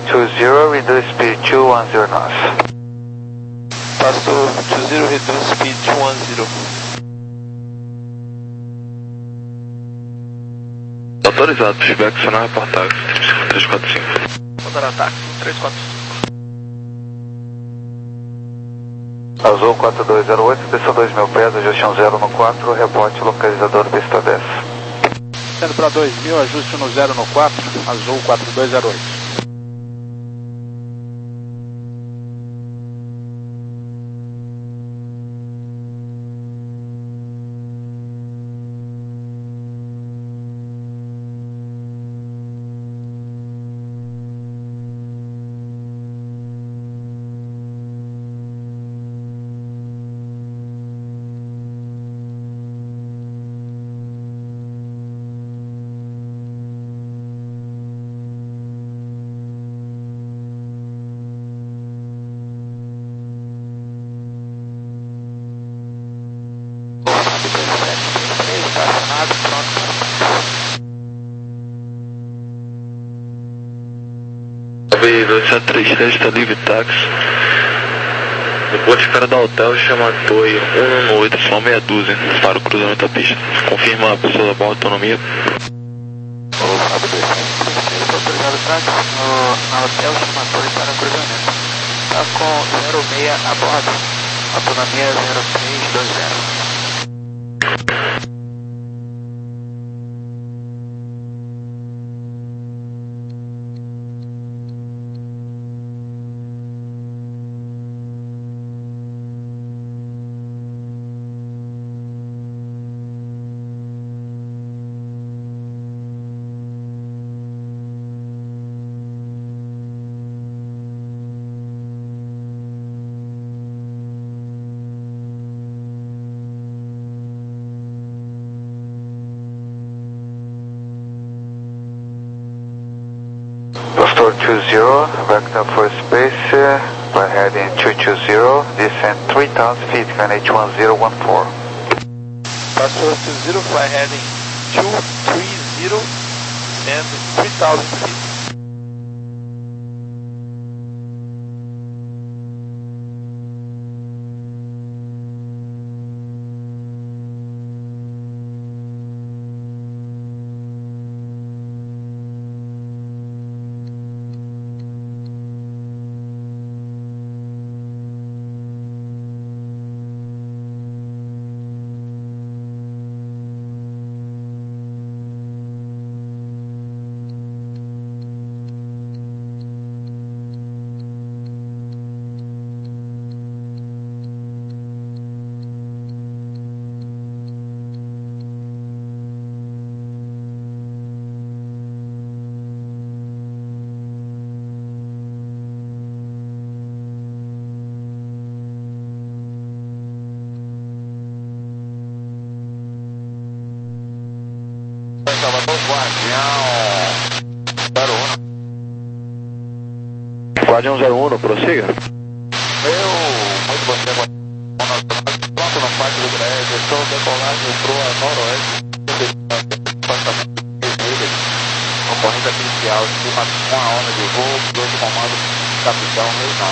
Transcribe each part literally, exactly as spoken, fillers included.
two zero, reduce speed two one zero knots. Pastor two zero, reduce speed two one zero. Autorizado, pushback, sonar reportar, três quatro cinco. Mandar ataque, três quatro cinco. Azul quatro dois zero oito, desceu dois mil pés, ajuste um zero no quatro, reporte localizador pista dez. Sendo para dois mil, ajuste no zero no quatro, Azul quatro dois zero oito. dois sete três três, está livre táxi. Depois de cara da hotel, chama Toy um um oito, só meia dúzia, para o cruzamento da pista. Confirma a pessoa da boa autonomia. Ô, Fábio dois sete autorizado táxi no hotel chama Toy para o cruzamento. Está com zero seis a bordo, autonomia zero três dois zero. Pastor two zero, backed up for space, uh, we're heading two two zero, descend three thousand feet, N H one zero one four. Pastor two zero, fly heading two three zero, and three thousand feet. Salvador, Guardião zero um. Guardião zero um, prossiga. Eu, muito bom dia, Guardião. Pronto no Parque do Greg, estou decolagem para o noroeste. Ocorrência policial, estima uma hora de voo, dois de comando, capitão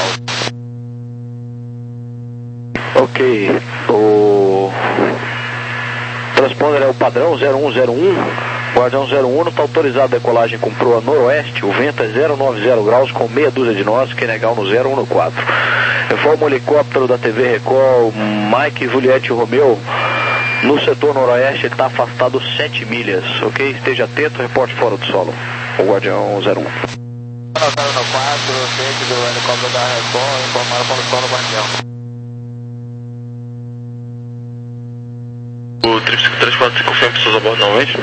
Reinaldo. Ok, o transponder é o padrão zero um zero um, Guardião zero um, está autorizado a decolagem com proa noroeste, o vento é zero nove zero graus com meia dúzia de nós, que negar no zero um no quatro. Informa o helicóptero da T V Record, Mike Juliette Romeu, no setor noroeste, ele está afastado sete milhas, ok? Esteja atento, reporte fora do solo, o Guardião zero um. Anotado no quatro, frente do helicóptero da Record, informaram para o solo Guardião. O três cinco três quatro cinco confirma pessoas a bordo novamente?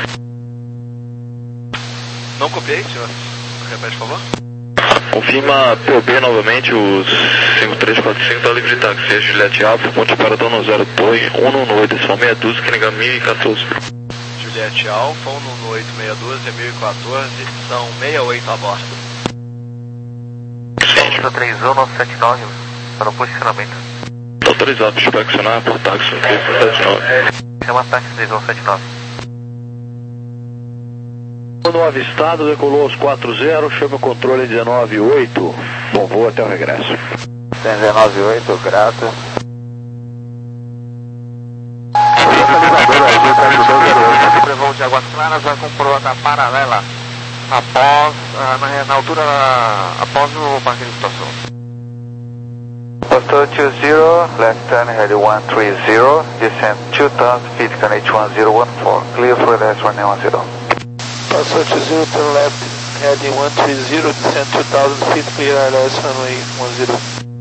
Não copiei, senhor. Repete, por favor. Confirma P O B novamente, o cinco três quatro cinco está livre de táxi, é Juliette Alfa, ponte para Dono Zero Torre, um um oito, são meia dúzia, que nega mil e quatorze. Juliette Alfa, um um oito, meia dúzia, mil e quatorze, são sessenta e oito a bordo. cinco três um sete nove, para o posicionamento. Está autorizado para inspecionar por táxi, sete nove. Chama táxi três um sete nove. No avistado, decolou aos quatro zero, chama o controle dezenove oito. Bom voo até o regresso. dezenove oito, grato. Sobrevoo de Águas Claras, vai com prova paralela após, na, na altura, após o parque de estação. Postal two zero, left turn, head one three zero, descend two thousand feet, K N H one zero one four, clear for the S one nine one zero. Postal two zero, turn left, heading one three zero, descend two thousand feet, clear R S runway one zero.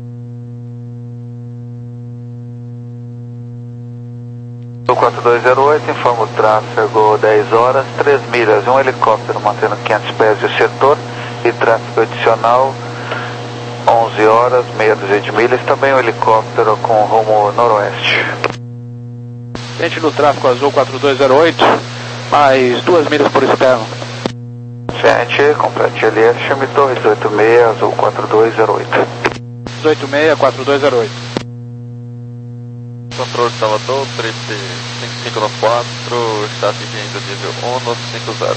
O quatro dois zero oito informa o tráfego dez horas, três milhas, um helicóptero mantendo quinhentos pés de setor e tráfego adicional onze horas, meia dúzia de milhas, também um helicóptero com rumo noroeste. Frente no tráfego azul quatro dois zero oito, mais duas milhas por externo. Frente, complete L S, chame torre dezoito seis, azul quatro dois zero oito. dezoito seis, quatro dois zero oito. Controle Salvador, três cinco cinco nove quatro, está atingindo nível um nove cinco zero.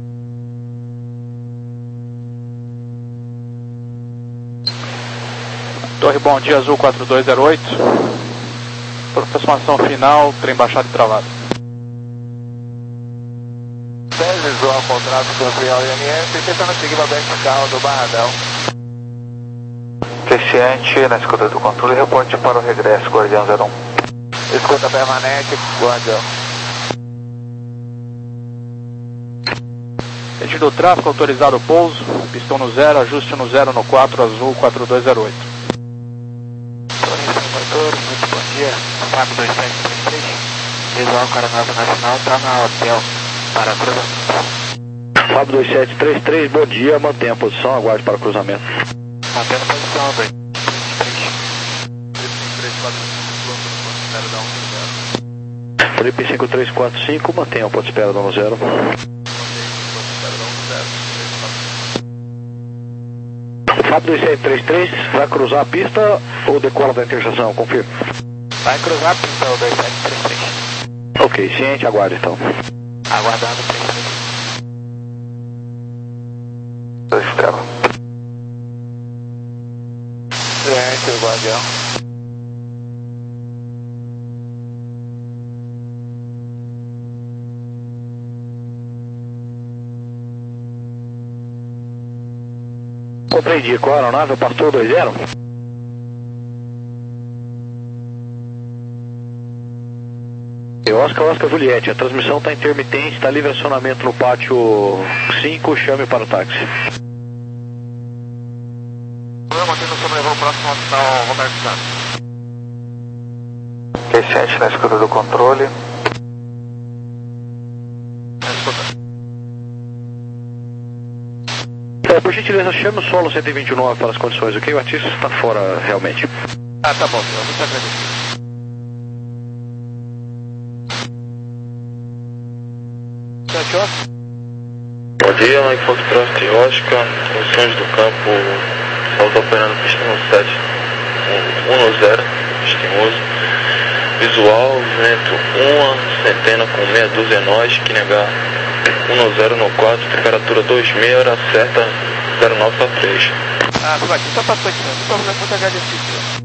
Torre Bom Dia Azul quatro dois zero oito. Aproximação final, trem baixado e travado. dez visual com o tráfego ampliar o I M S, tentando seguir a vertical do Barradão. Creciente, na escuta do controle, reporte para o regresso, Guardião zero um. Escuta permanente, Guardião. Sentido tráfego, autorizado o pouso, pistão no zero, ajuste no zero no quatro, azul quatro dois zero oito. Motor, muito bom dia. Fábio dois sete três três, visual Caranava Nacional, está na hotel para cruzamento. Fábio dois sete três três, bom dia, mantenha a posição, aguarde para cruzamento. Mantendo a posição, dois Felipe cinco três quatro cinco, mantenha o ponto de espera dando zero. Fábio dois sete três três, vai cruzar a pista ou decola da interseção? Confirma. Vai cruzar a pista, o dois sete três três. Ok, ciente, aguarde então. Aguardando três três. Dois estrela. Ciente, Guardião. Compreendi, qual a aeronave? Pastor dois zero? E Oscar, Oscar Juliette, a transmissão está intermitente, está livre acionamento no pátio cinco, chame para o táxi. Mantendo o sobrevoo próximo ao hospital Roberto Santos. Creciente, na escuta do controle. É, por gentileza, chame o solo cento e vinte e nove para as condições, ok? O artista está fora realmente. Ah, tá bom, eu vou te agradecer. Bom dia, Mike Foxtrot Oscar, condições do campo, salto operando pista no sete, um no zero, estimoso. Visual, vento uma centena com meia dúzia nós, que negar um no zero no quatro, temperatura dois meia, hora certa zero nove para três. Ah, tudo aqui, só passou aqui, não problema, muito agradecido.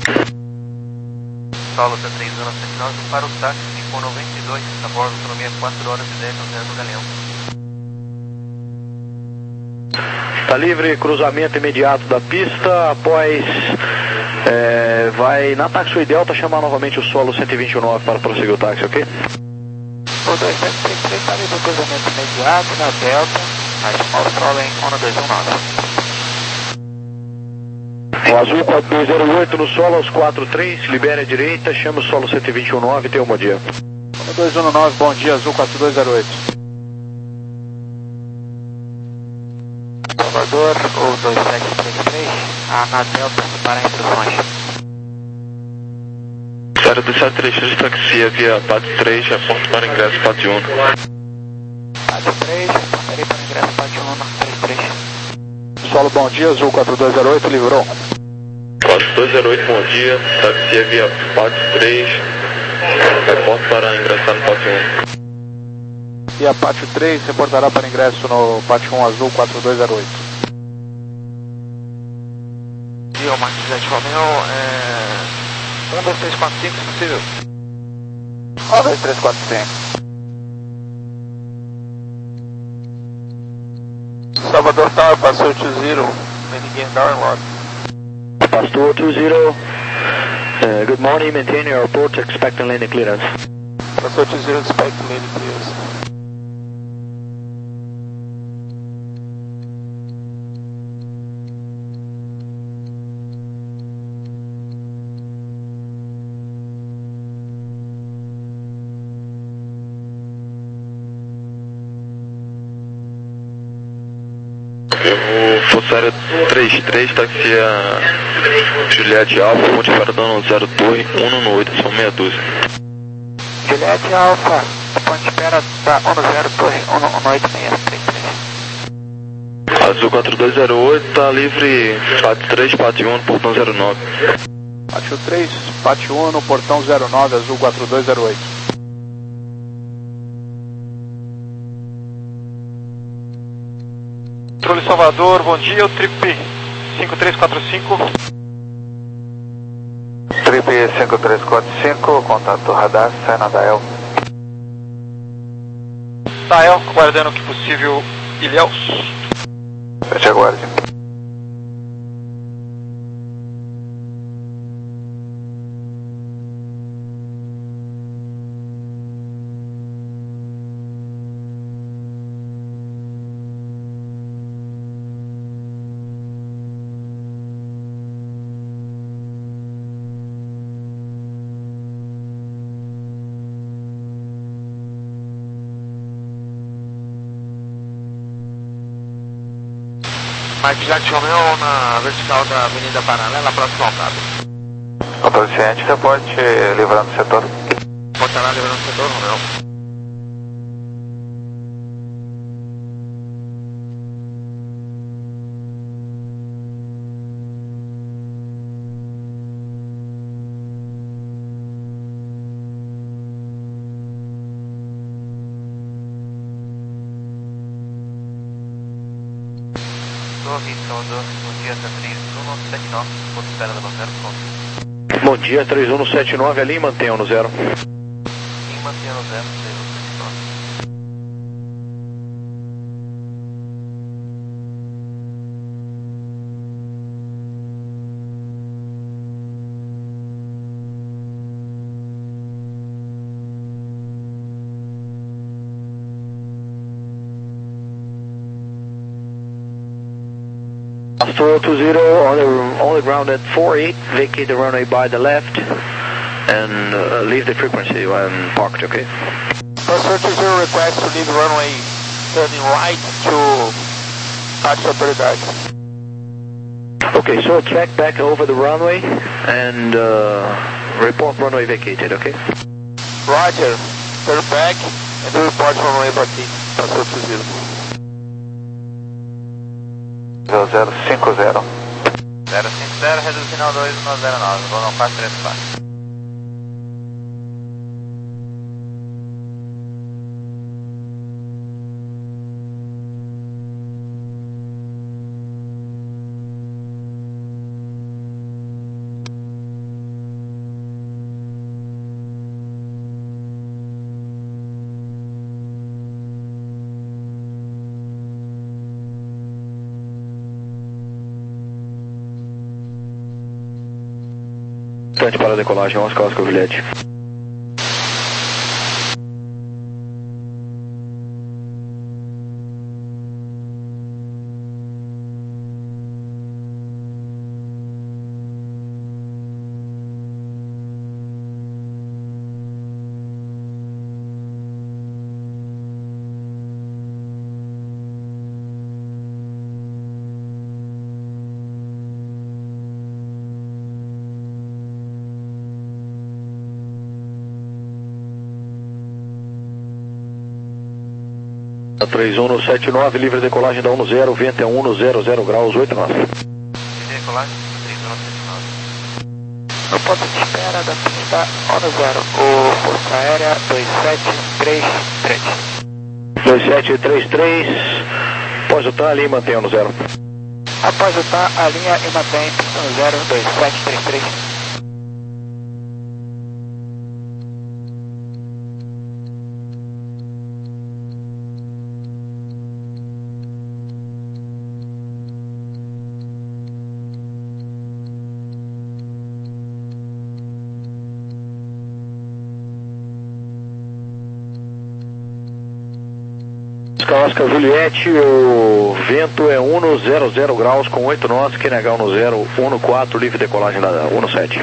Solo T três anos cento e nove para o táxi cinco noventa e dois, a bordo autonomia quatro horas e dez no zero do Galeão. Está livre, cruzamento imediato da pista, após é, vai na taxi Delta chamar novamente o solo cento e vinte e nove para prosseguir o táxi, ok? O dois sete três três está livre, cruzamento imediato na Delta, a Small Stroll em um dois um nove. O azul quatro dois zero oito no solo aos quatro três, libere a direita, chama o solo cento e vinte e nove, tenha um bom dia. um dois um nove, bom dia, azul quatro dois zero oito. Salvador, o dois sete três três, a na Delta para instruções. zero dois sete três três, taxia via Pátio três, aponto para ingresso Pátio um. Pátio três, apontarei para ingresso Pátio um, três três. Solo bom dia, azul quatro dois zero oito, livrou. quatro dois zero oito, bom dia, taxia via Pátio três, aponto para ingressar no Pátio um. E a Pátio três reportará para ingresso no Pátio um Azul quatro dois zero oito. E o Marcos Jet Romeo, é... um, dois, três, quatro, cinco, se possível. um, dois, três, quatro, cinco. Salvador Tower, passou to zero, landing download. Pastor two zero, uh, good morning, maintain your report, expecting landing clearance. Passou to zero, expect landing clearance. O Fossário trinta e três, táxi a Juliette Alfa, ponte para dano zero Torre, um no oito, são meia dúzia. Juliette Alfa, ponte espera para um no zero Torre, um no oito seis três três. Azul quatro dois zero oito, tá livre, Pátio três, Pátio um, portão zero nove. Pátio três, Pátio um no portão zero nove, Azul quatro dois zero oito. Controle Salvador, bom dia, o Trip cinco três quatro cinco. Trip cinco três quatro cinco, contato radar, sai na Dael. Dael, aguardando o que possível, Ilhéus. Te aguarde. Mike Jack Romeo na vertical da Avenida Paralela, próximo ao cabo. Controle ciente, reporte livrando o setor. Portará livrando o setor, Romeo. Bom dia, três um sete nove, ponto espera da zero ponto. Bom dia, três um sete nove, ali mantenham no zero. E mantenha no zero, três um sete nove. Pastor two zero, on the, on the ground at four eight, vacate the runway by the left and uh, leave the frequency when parked, okay? Pastor two zero, request to leave runway turning right to Pátio Autoridade. Okay, so track back over the runway and uh, report runway vacated, okay? Roger, turn back and report runway vacated. Pastor two zero. zero cinco zero. zero cinco zero, reduz final dois um zero nove, vou no quatro três quatro. Frente para a decolagem, Oscar Oscar Juliette. três um no sete nove, livre decolagem da um no zero, vento é um no zero zero graus, oito nove. Decolagem três um no sete nove. No ponto de espera da pista um no zero, o Força Aérea dois sete três três. dois sete três três, após o T A, ali mantenha no zero. Após o T A, a linha e mantém no zero dois sete três três. Oscar Juliette, o vento é um no zero zero graus com oito nós, Q N H no zero um no quatro, livre decolagem da um no sete.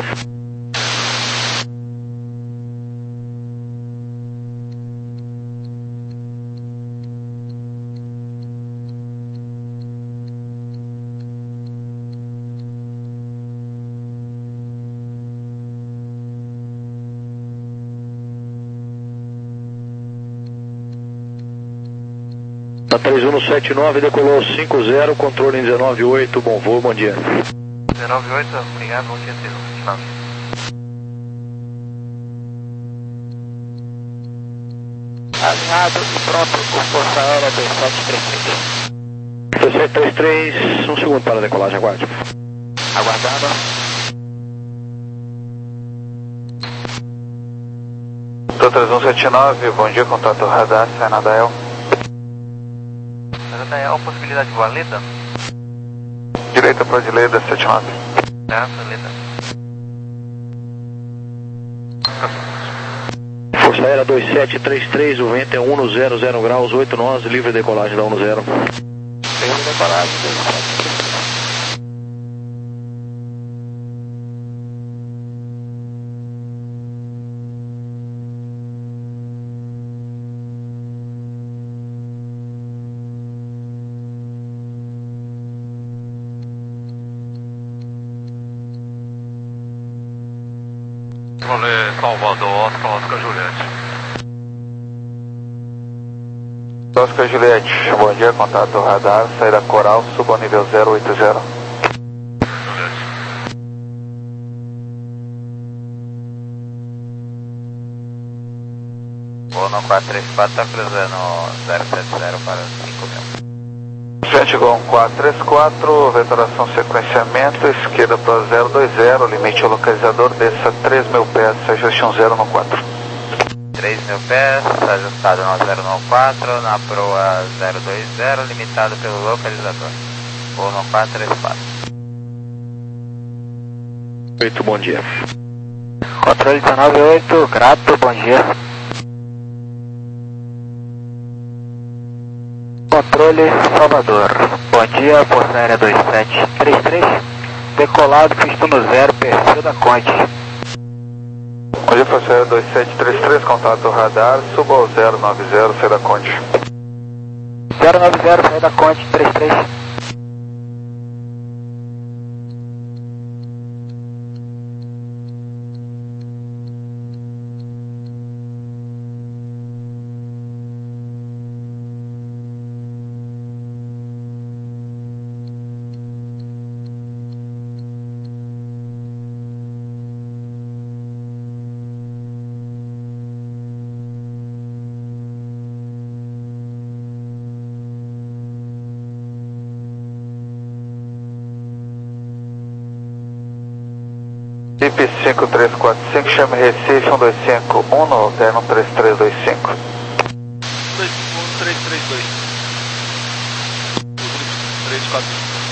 Na três um no sete nove, decolou cinco zero, controle em dezenove oito, bom voo, bom dia. dezenove oito, obrigado, bom dia, três um sete nove. Alinhado e pronto, o Força Aérea dois sete três três. dois sete três três, um segundo para a decolagem, aguarde. Aguardando. Tô três um sete nove, bom dia, contato radar, sai na Dael. É a possibilidade de voar Leda? Direita para Leda, sete nove. Certo, Leda. Força Aérea dois sete três três, o vento é um no zero zero graus, oito nós, livre decolagem da um no zero. Livre decolagem, dois sete três três. Rolê Salvador, Oscar, Oscar Juliette. Oscar Juliette, bom dia, contato radar, saída Coral, suba ao nível zero oito zero. Voo no quatro três quatro, tá cruzando zero sete zero para cinco mil. Frente Gol quatro três quatro, vetoração sequenciamento, esquerda para zero dois zero, limite ao localizador, desça três mil pés, ajuste um zero no quatro. três mil pés, ajustado no zero no quatro, na proa zero dois zero, limitado pelo localizador. Voo no quatro três quatro. oito, bom dia. Controle dezenove oito, grato, bom dia. Controle Salvador, bom dia, Força Aérea dois sete três três, decolado, pista no zero, perfil da Conte. Bom dia, Força Aérea dois sete três três, contato radar, suba ao zero nove zero, sai da Conte. zero nove zero, sai da Conte, três três. I P cinco três quatro cinco, chame Recife um dois cinco um no alterno três três dois cinco. um três três dois. três quatro.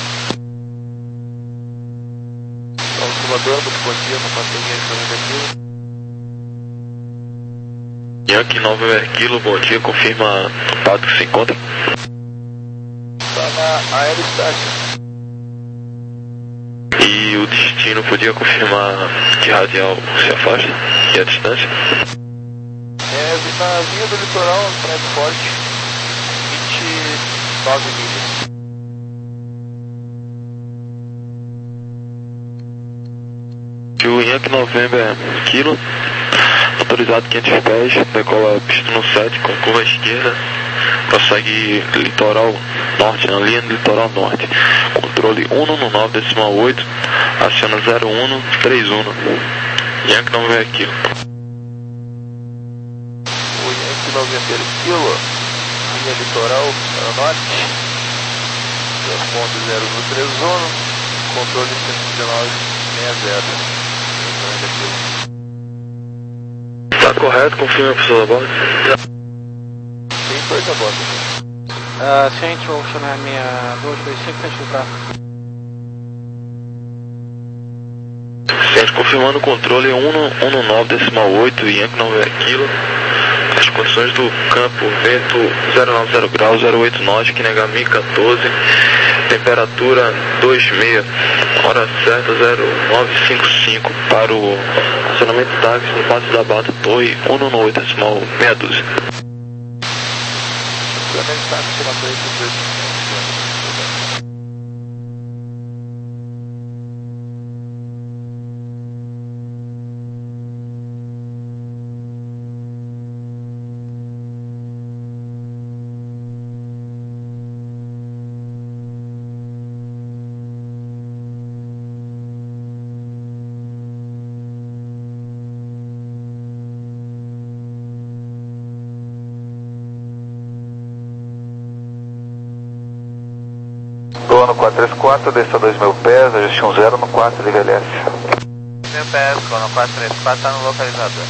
Salvador, bom dia, uma passarinha de noventa quilo. Yankee nove quilo, bom dia, confirma o estado que se encontra. Está na aerostática. E o destino podia confirmar que radial se afasta e a distância? É, na linha do litoral, Praia do Forte, vinte e nove milhas. E o Yankee November Kilo, autorizado quinhentos pés, decola pista no sete com curva à esquerda, prossegue litoral norte, na linha do litoral norte. Controle um no nove decimal oito, aciona zero um três um. Yankee November Kilo. O Yankee November Kilo, linha litoral para o norte, transponder zero no Trezono, controle cento e dezenove sessenta. Tá correto, confirma a pessoa da bordo. Tem coisa boa. Uh, Central, Ocean seis dois dois cinco, frente do tráfego. Centro, confirmando o controle um nove decimal oito, Yankee nove kilo. As condições do campo, vento zero nove zero graus, zero oito knots, que nega mil e quatorze, temperatura dois seis, hora certa zero nove cinco cinco para o acionamento táxi no Passo da Bata, torre um nove oito decimal meia dúzia. Acionamento táxi na frente do dois. Dono quatro três quatro, desça dois mil pés, ajuste um zero no quatro, liga L S. Mil pés, Dono quatro três quatro, está no localizador.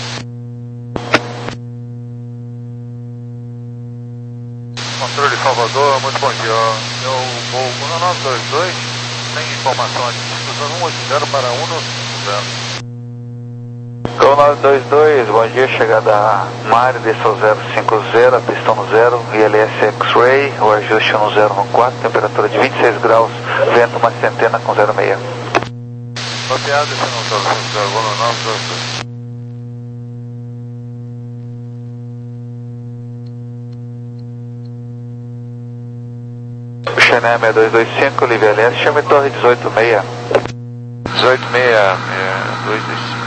Controle Salvador, muito bom dia. Eu vou um nove dois dois, tem informação aqui, usando um oito zero para um zero. um nove dois dois, bom dia, chegada a Mari, desça ao zero cinco zero, pistão no zero, I L S X-Ray, o ajuste no zero no quatro, temperatura de vinte e seis graus, vento uma centena com zero seis. Copiado, esse não está no zero nove dois dois. Xené seis dois dois cinco, Live L S, chame torre dezoito seis. dezoito seis, dois dois cinco.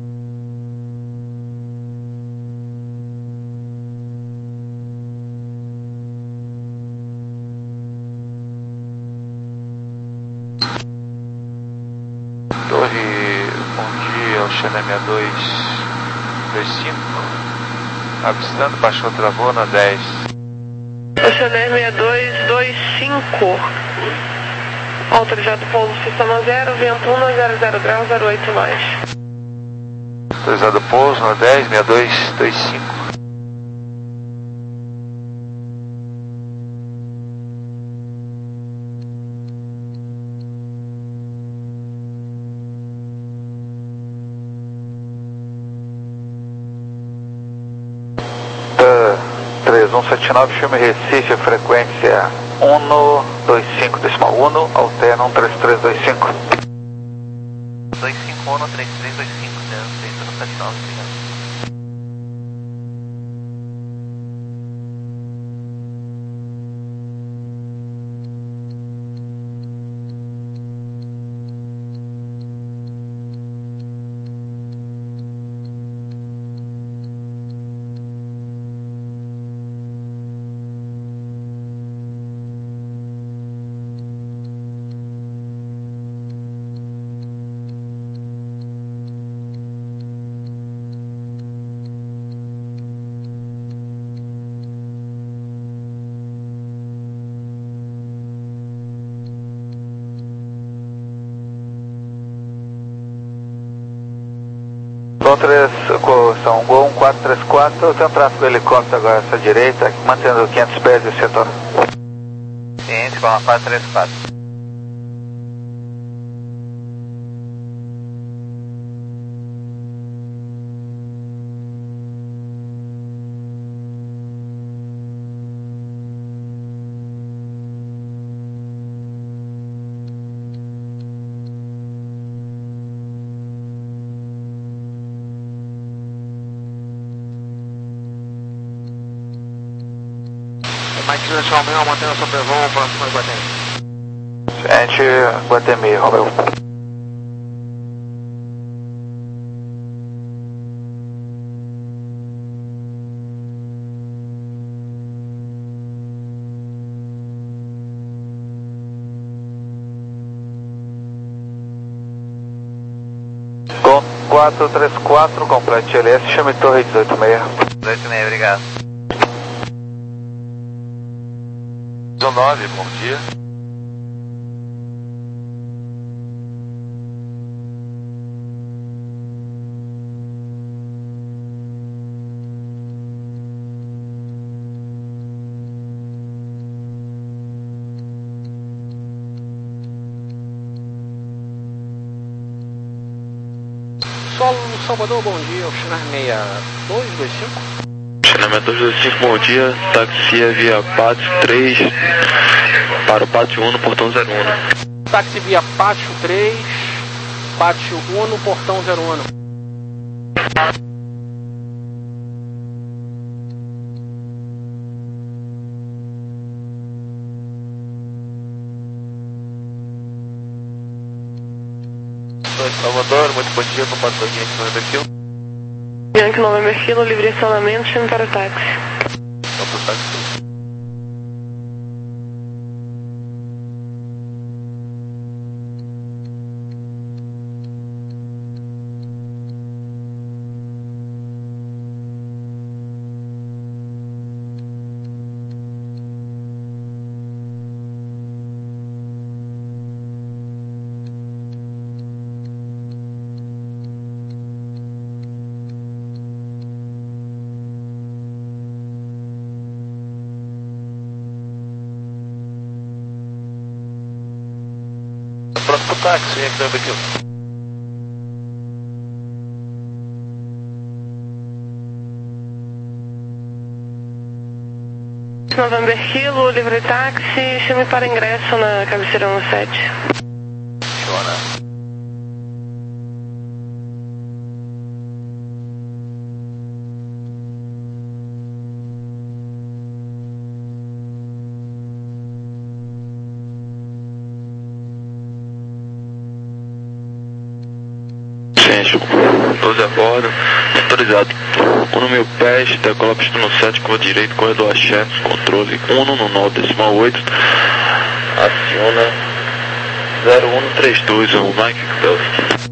Torre, bom dia, Xené seis dois dois cinco, avistando, baixou travona dez. Xené seis dois dois cinco, autorizado pouso sistema zero, vento um zero zero graus, zero oito mais. Autorizado pouso no dez, seis dois dois cinco. três um sete nove, chame Recife, frequência um dois cinco decimal um, alterna um três três dois cinco. dois cinco um três três dois cinco, zero seis um sete nove, obrigado. São Gol um quatro três quatro, tem um tráfego helicóptero agora essa direita, mantendo quinhentos pés de setor. Ciente, com a quatro três quatro. Mike Nacional Romeu, mantendo sobrevoo, próximo de Guatemi. Gente, Guatemi, Romeu. Com quatro três quatro, complete L S, chame torre dezoito seis. dezoito seis, obrigado. nove, bom dia. Solo Salvador, bom dia, Oceanar seis dois dois cinco. Oceanar dois dois cinco, bom dia, táxi é via Pátio três para o Pátio um no Portão zero um. Táxi via Pátio três, Pátio um no Portão zero um. Salvador, muito bom dia, para o Pato Yankee November Kilo. Yankee November Kilo, livre acionamento, chame para o táxi. Vamos para o táxi. Pronto para o táxi, Yankee November Kilo. November Kilo, livre táxi, chame para ingresso na cabeceira um sete. Funciona. doze a bordo, autorizado. um mil pés, decola pista no sete, curva direito, corredor axé, controle um no nó decimal oito, aciona zero um três dois, o Mike Delta.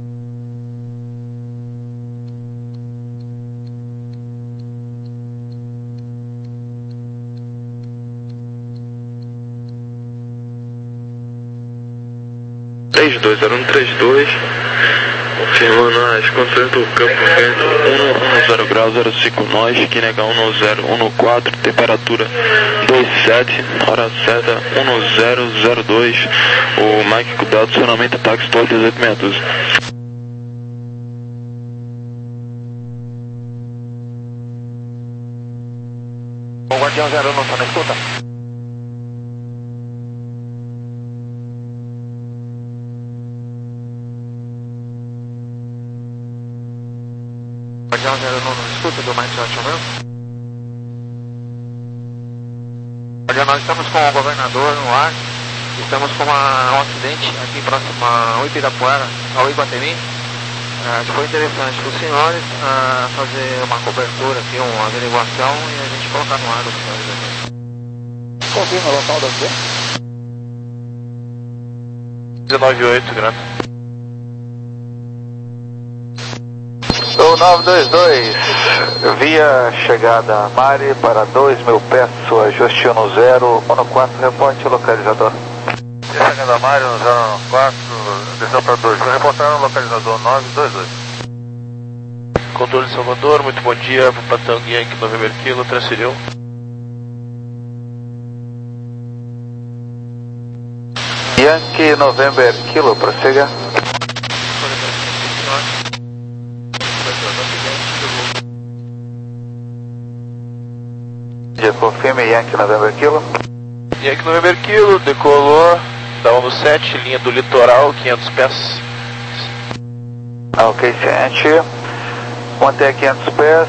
três dois zero um três dois, confirmando as condições do campo, vento um zero graus, zero cinco nós, Quinegal um zero um quatro, temperatura dois sete, hora certa um zero zero dois, o Mike cuidado, acionamento táxi Torre dezoito meia dúzia. O Guardião zero um não está na escuta? Guardião zero um não escuta do mais acionamento? Guardião, nós estamos com o governador no ar. Estamos com uma, um acidente aqui próximo ao Ibirapuera, ao Iguatemi. Uh, foi interessante para os senhores uh, fazer uma cobertura aqui, uma averiguação e a gente colocar no ar os senhores aqui. Confirma o local do acidente? dezenove oito, grande. O nove dois dois, via chegada Mari para dois mil pés, sua ajuste um zero um quatro, reporte localizador. Via chegada Mari, um zero um quatro, decisão para dois, reportar no localizador nove dois dois. Controle de Salvador, muito bom dia, para o Patão Yankee November Kilo, transferiu. Yankee November Kilo, prossiga. Confirme Yankee November Kilo. Yankee November Kilo, decolou da um sete, linha do litoral, quinhentos pés. Ok, ciente. Mantém quinhentos pés,